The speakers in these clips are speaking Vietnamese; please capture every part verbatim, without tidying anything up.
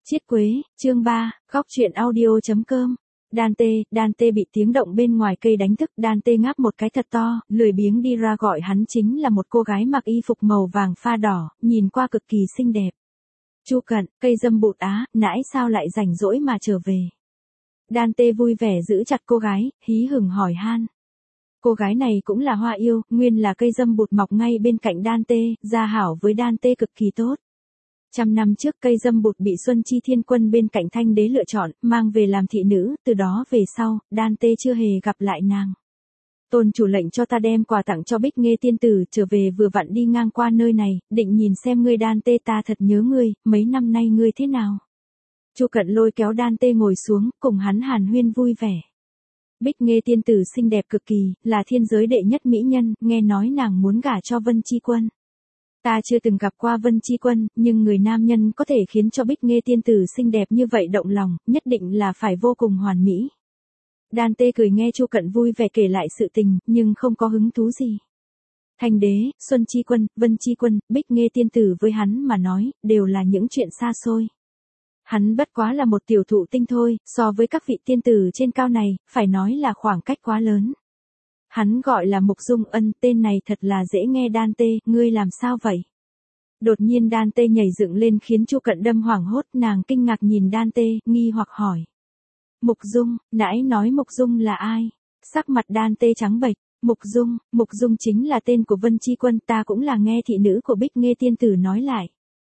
Chiết quế, chương ba, góc truyện audio.com. Dante, Dante bị tiếng động bên ngoài cây đánh thức, Dante ngáp một cái thật to, lười biếng đi ra gọi hắn chính là một cô gái mặc y phục màu vàng pha đỏ, nhìn qua cực kỳ xinh đẹp. Chu Cận, cây dâm bụt á, nãy sao lại rảnh rỗi mà trở về. Dante vui vẻ giữ chặt cô gái, hí hửng hỏi han. Cô gái này cũng là hoa yêu, nguyên là cây dâm bụt mọc ngay bên cạnh Dante, gia hảo với Dante cực kỳ tốt. Trăm năm trước cây dâm bụt bị Xuân Chi Thiên Quân bên cạnh Thanh Đế lựa chọn, mang về làm thị nữ, từ đó về sau, Dante chưa hề gặp lại nàng. Tôn chủ lệnh cho ta đem quà tặng cho Bích Nghê tiên tử, trở về vừa vặn đi ngang qua nơi này, định nhìn xem ngươi Dante, ta thật nhớ ngươi, mấy năm nay ngươi thế nào. Chu Cận lôi kéo Dante ngồi xuống, cùng hắn hàn huyên vui vẻ. Bích Nghê tiên tử xinh đẹp cực kỳ, là thiên giới đệ nhất mỹ nhân, nghe nói nàng muốn gả cho Vân Chi Quân. Ta chưa từng gặp qua Vân Chi Quân, nhưng người nam nhân có thể khiến cho Bích Nghê tiên tử xinh đẹp như vậy động lòng, nhất định là phải vô cùng hoàn mỹ. Dante cười nghe Chu Cận vui vẻ kể lại sự tình, nhưng không có hứng thú gì. Thanh Đế, Xuân Chi Quân, Vân Chi Quân, Bích Nghê tiên tử với hắn mà nói, đều là những chuyện xa xôi. Hắn bất quá là một tiểu thụ tinh thôi, so với các vị tiên tử trên cao này, phải nói là khoảng cách quá lớn. Hắn gọi là Mục Dung Ân, tên này thật là dễ nghe. Dante, ngươi làm sao vậy? Đột nhiên Dante nhảy dựng lên khiến Chu Cận đâm hoảng hốt, nàng kinh ngạc nhìn Dante, nghi hoặc hỏi. Mục Dung, nãy nói Mục Dung là ai? Sắc mặt Dante trắng bệch. Mục Dung, Mục Dung chính là tên của Vân Chi Quân, ta cũng là nghe thị nữ của Bích Nghê tiên tử nói lại.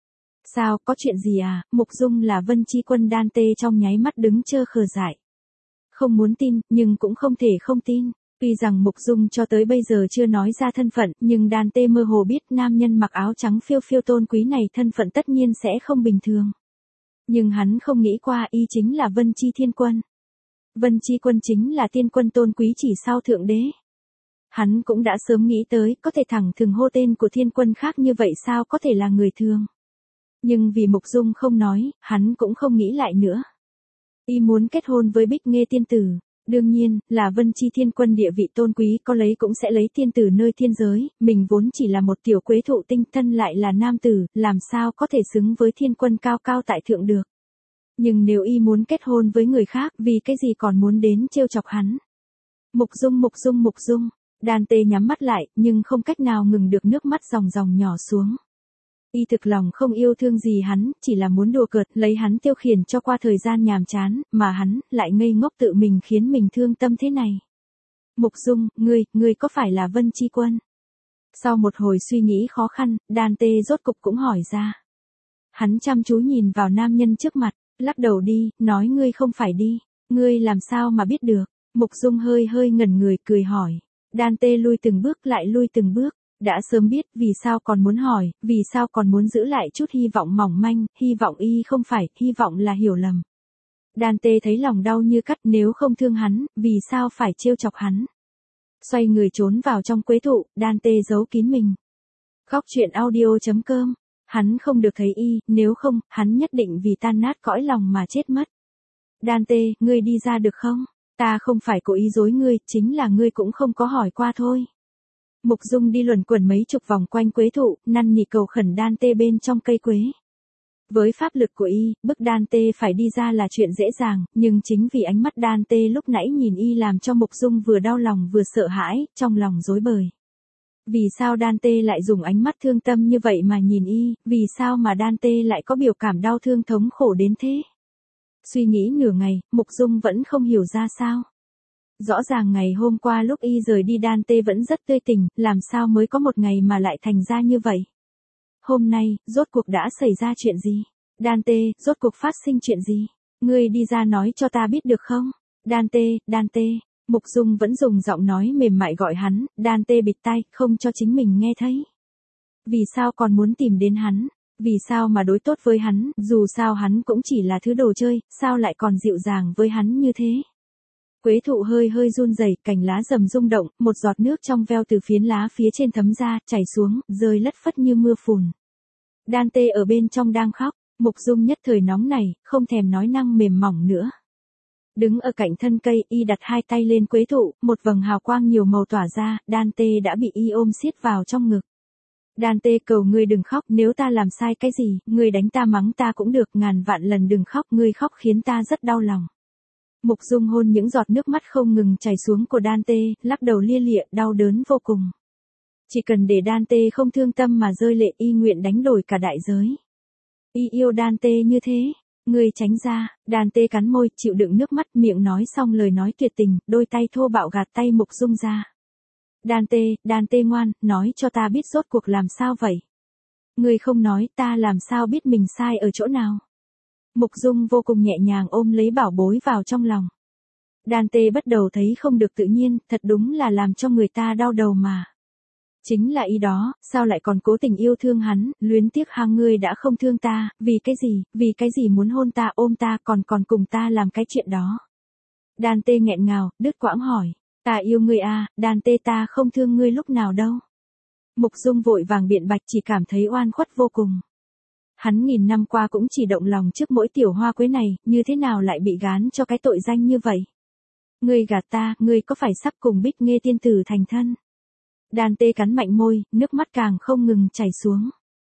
Sao, có chuyện gì à? Mục Dung là Vân Chi Quân. Dante trong nháy mắt đứng trơ khờ dại. Không muốn tin, nhưng cũng không thể không tin. Tuy rằng Mục Dung cho tới bây giờ chưa nói ra thân phận, nhưng Dante mơ hồ biết nam nhân mặc áo trắng phiêu phiêu tôn quý này thân phận tất nhiên sẽ không bình thường. Nhưng hắn không nghĩ qua y chính là Vân Chi Thiên Quân. Vân Chi Quân chính là tiên quân tôn quý chỉ sau Thượng Đế. Hắn cũng đã sớm nghĩ tới, có thể thẳng thừng hô tên của thiên quân khác như vậy sao có thể là người thường. Nhưng vì Mục Dung không nói, hắn cũng không nghĩ lại nữa. Y muốn kết hôn với Bích Nghê tiên tử. Đương nhiên, là Vân Chi Thiên Quân địa vị tôn quý, có lấy cũng sẽ lấy tiên tử nơi thiên giới, mình vốn chỉ là một tiểu quế thụ tinh, thân lại là nam tử, làm sao có thể xứng với thiên quân cao cao tại thượng được. Nhưng nếu y muốn kết hôn với người khác, vì cái gì còn muốn đến trêu chọc hắn. Mục Dung, Mục Dung, Mục Dung. Dante nhắm mắt lại, nhưng không cách nào ngừng được nước mắt ròng ròng nhỏ xuống. Y thực lòng không yêu thương gì hắn, chỉ là muốn đùa cợt, lấy hắn tiêu khiển cho qua thời gian nhàm chán, mà hắn lại ngây ngốc tự mình khiến mình thương tâm thế này. Mục Dung, ngươi, ngươi có phải là Vân Chi Quân? Sau một hồi suy nghĩ khó khăn, Dante rốt cục cũng hỏi ra. Hắn chăm chú nhìn vào nam nhân trước mặt, lắc đầu đi, nói ngươi không phải đi. Ngươi làm sao mà biết được? Mục Dung hơi hơi ngẩn người cười hỏi. Dante lui từng bước lại lui từng bước. Đã sớm biết, vì sao còn muốn hỏi, vì sao còn muốn giữ lại chút hy vọng mỏng manh, hy vọng y không phải, hy vọng là hiểu lầm. Dante thấy lòng đau như cắt, nếu không thương hắn, vì sao phải trêu chọc hắn. Xoay người trốn vào trong quế thụ, Dante giấu kín mình. Góc truyện audio.com. Hắn không được thấy y, nếu không, hắn nhất định vì tan nát cõi lòng mà chết mất. Dante, ngươi đi ra được không? Ta không phải cố ý dối ngươi, chính là ngươi cũng không có hỏi qua thôi. Mục Dung đi luẩn quẩn mấy chục vòng quanh quế thụ, năn nỉ cầu khẩn Dante bên trong cây quế. Với pháp lực của y, bức Dante phải đi ra là chuyện dễ dàng, nhưng chính vì ánh mắt Dante lúc nãy nhìn y làm cho Mục Dung vừa đau lòng vừa sợ hãi, trong lòng rối bời. Vì sao Dante lại dùng ánh mắt thương tâm như vậy mà nhìn y, vì sao mà Dante lại có biểu cảm đau thương thống khổ đến thế? Suy nghĩ nửa ngày, Mục Dung vẫn không hiểu ra sao. Rõ ràng ngày hôm qua lúc y rời đi Dante vẫn rất tươi tỉnh, làm sao mới có một ngày mà lại thành ra như vậy? Hôm nay, rốt cuộc đã xảy ra chuyện gì? Dante, rốt cuộc phát sinh chuyện gì? Ngươi đi ra nói cho ta biết được không? Dante, Dante. Mục Dung vẫn dùng giọng nói mềm mại gọi hắn, Dante bịt tai, không cho chính mình nghe thấy. Vì sao còn muốn tìm đến hắn? Vì sao mà đối tốt với hắn, dù sao hắn cũng chỉ là thứ đồ chơi, sao lại còn dịu dàng với hắn như thế? Quế thụ hơi hơi run rẩy, cành lá rầm rung động, một giọt nước trong veo từ phiến lá phía trên thấm ra, chảy xuống, rơi lất phất như mưa phùn. Dante ở bên trong đang khóc, Mục Dung nhất thời nóng này, không thèm nói năng mềm mỏng nữa. Đứng ở cạnh thân cây, y đặt hai tay lên quế thụ, một vầng hào quang nhiều màu tỏa ra, Dante đã bị y ôm siết vào trong ngực. Dante cầu ngươi đừng khóc, nếu ta làm sai cái gì, ngươi đánh ta mắng ta cũng được, ngàn vạn lần đừng khóc, ngươi khóc khiến ta rất đau lòng. Mục Dung hôn những giọt nước mắt không ngừng chảy xuống của Dante, lắc đầu lia lịa, đau đớn vô cùng. Chỉ cần để Dante không thương tâm mà rơi lệ, y nguyện đánh đổi cả đại giới. Y yêu Dante như thế, ngươi tránh ra. Dante cắn môi, chịu đựng nước mắt, miệng nói xong lời nói tuyệt tình, đôi tay thô bạo gạt tay Mục Dung ra. Dante, Dante ngoan, nói cho ta biết rốt cuộc làm sao vậy? Ngươi không nói, ta làm sao biết mình sai ở chỗ nào? Mục Dung vô cùng nhẹ nhàng ôm lấy bảo bối vào trong lòng. Dante bắt đầu thấy không được tự nhiên, thật đúng là làm cho người ta đau đầu mà. Chính là ý đó, sao lại còn cố tình yêu thương hắn, luyến tiếc hang ngươi đã không thương ta, vì cái gì, vì cái gì muốn hôn ta ôm ta còn còn cùng ta làm cái chuyện đó. Dante nghẹn ngào, đứt quãng hỏi, ta yêu ngươi à, Dante ta không thương ngươi lúc nào đâu. Mục Dung vội vàng biện bạch chỉ cảm thấy oan khuất vô cùng. Hắn nghìn năm qua cũng chỉ động lòng trước mỗi tiểu hoa quế này, như thế nào lại bị gán cho cái tội danh như vậy? Ngươi gạt ta, ngươi có phải sắp cùng Bích Nghê tiên tử thành thân? Dante cắn mạnh môi, nước mắt càng không ngừng chảy xuống.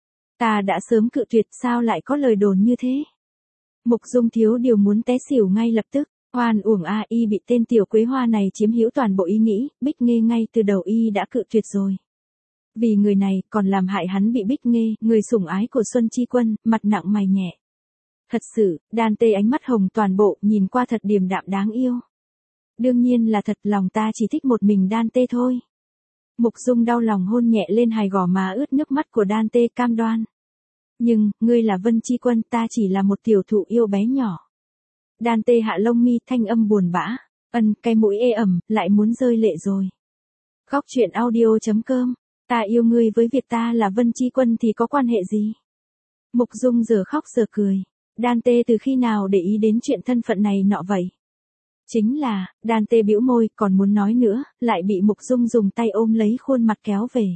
Ta đã sớm cự tuyệt, sao lại có lời đồn như thế? Mục Dung thiếu điều muốn té xỉu ngay lập tức. Oan uổng a, y bị tên tiểu quế hoa này chiếm hữu toàn bộ ý nghĩ, Bích Nghê ngay từ đầu y đã cự tuyệt rồi. Vì người này còn làm hại hắn bị Bích Nghê, người sủng ái của Xuân Chi Quân, mặt nặng mày nhẹ. Thật sự, Dante ánh mắt hồng toàn bộ, nhìn qua thật điềm đạm đáng yêu. Đương nhiên là thật, lòng ta chỉ thích một mình Dante thôi. Mục Dung đau lòng hôn nhẹ lên hai gò má ướt nước mắt của Dante, cam đoan. Nhưng, ngươi là Vân Chi Quân, ta chỉ là một tiểu thụ yêu bé nhỏ. Dante hạ lông mi, thanh âm buồn bã, ân, cái mũi ê ẩm, lại muốn rơi lệ rồi. Góc truyện audio chấm com, ta yêu ngươi với việc ta là Vân Chi Quân thì có quan hệ gì? Mục Dung giờ khóc giờ cười. Dante từ khi nào để ý đến chuyện thân phận này nọ vậy? Chính là, Dante bĩu môi, còn muốn nói nữa, lại bị Mục Dung dùng tay ôm lấy khuôn mặt kéo về.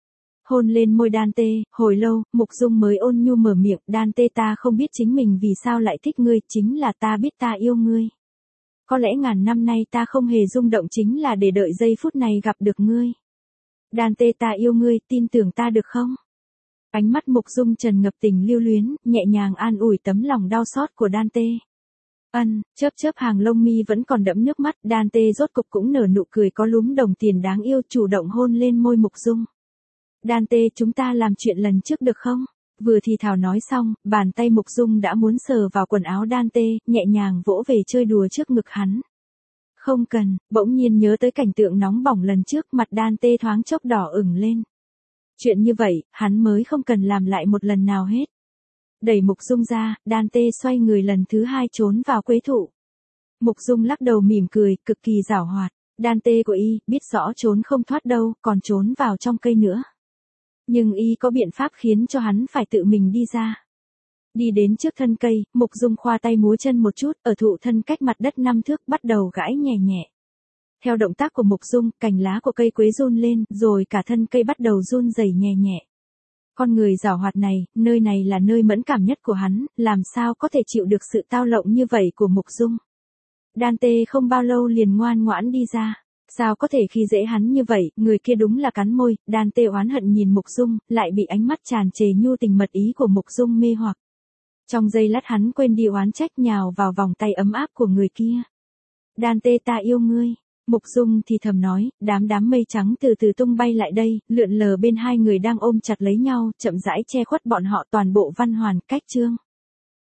Hôn lên môi Dante, hồi lâu, Mục Dung mới ôn nhu mở miệng, Dante ta không biết chính mình vì sao lại thích ngươi, chính là ta biết ta yêu ngươi. Có lẽ ngàn năm nay ta không hề rung động chính là để đợi giây phút này gặp được ngươi. Dante ta yêu ngươi, tin tưởng ta được không? Ánh mắt Mục Dung trần ngập tình lưu luyến, nhẹ nhàng an ủi tấm lòng đau xót của Dante. Ân, chớp chớp hàng lông mi vẫn còn đẫm nước mắt, Dante rốt cục cũng nở nụ cười có lúm đồng tiền đáng yêu, chủ động hôn lên môi Mục Dung. Dante, chúng ta làm chuyện lần trước được không? Vừa thì thào nói xong, bàn tay Mục Dung đã muốn sờ vào quần áo Dante, nhẹ nhàng vỗ về chơi đùa trước ngực hắn. Không cần, bỗng nhiên nhớ tới cảnh tượng nóng bỏng lần trước, mặt Dante thoáng chốc đỏ ửng lên. Chuyện như vậy, hắn mới không cần làm lại một lần nào hết. Đẩy Mục Dung ra, Dante xoay người lần thứ hai trốn vào quế thụ. Mục Dung lắc đầu mỉm cười, cực kỳ giảo hoạt. Dante của y, biết rõ trốn không thoát đâu, còn trốn vào trong cây nữa. Nhưng y có biện pháp khiến cho hắn phải tự mình đi ra. Đi đến trước thân cây, Mục Dung khoa tay múa chân một chút, ở thụ thân cách mặt đất năm thước bắt đầu gãi nhẹ nhẹ. Theo động tác của Mục Dung, cành lá của cây quế run lên, rồi cả thân cây bắt đầu run rẩy nhẹ nhẹ. Con người giảo hoạt này, nơi này là nơi mẫn cảm nhất của hắn, làm sao có thể chịu được sự tao lộng như vậy của Mục Dung. Dante không bao lâu liền ngoan ngoãn đi ra. Sao có thể khi dễ hắn như vậy, người kia đúng là cắn môi, Dante oán hận nhìn Mục Dung, lại bị ánh mắt tràn trề nhu tình mật ý của Mục Dung mê hoặc. Trong giây lát hắn quên đi oán trách nhào vào vòng tay ấm áp của người kia. Dante ta yêu ngươi. Mục Dung thì thầm nói, đám đám mây trắng từ từ tung bay lại đây, lượn lờ bên hai người đang ôm chặt lấy nhau, chậm rãi che khuất bọn họ toàn bộ văn hoàn, cách chương.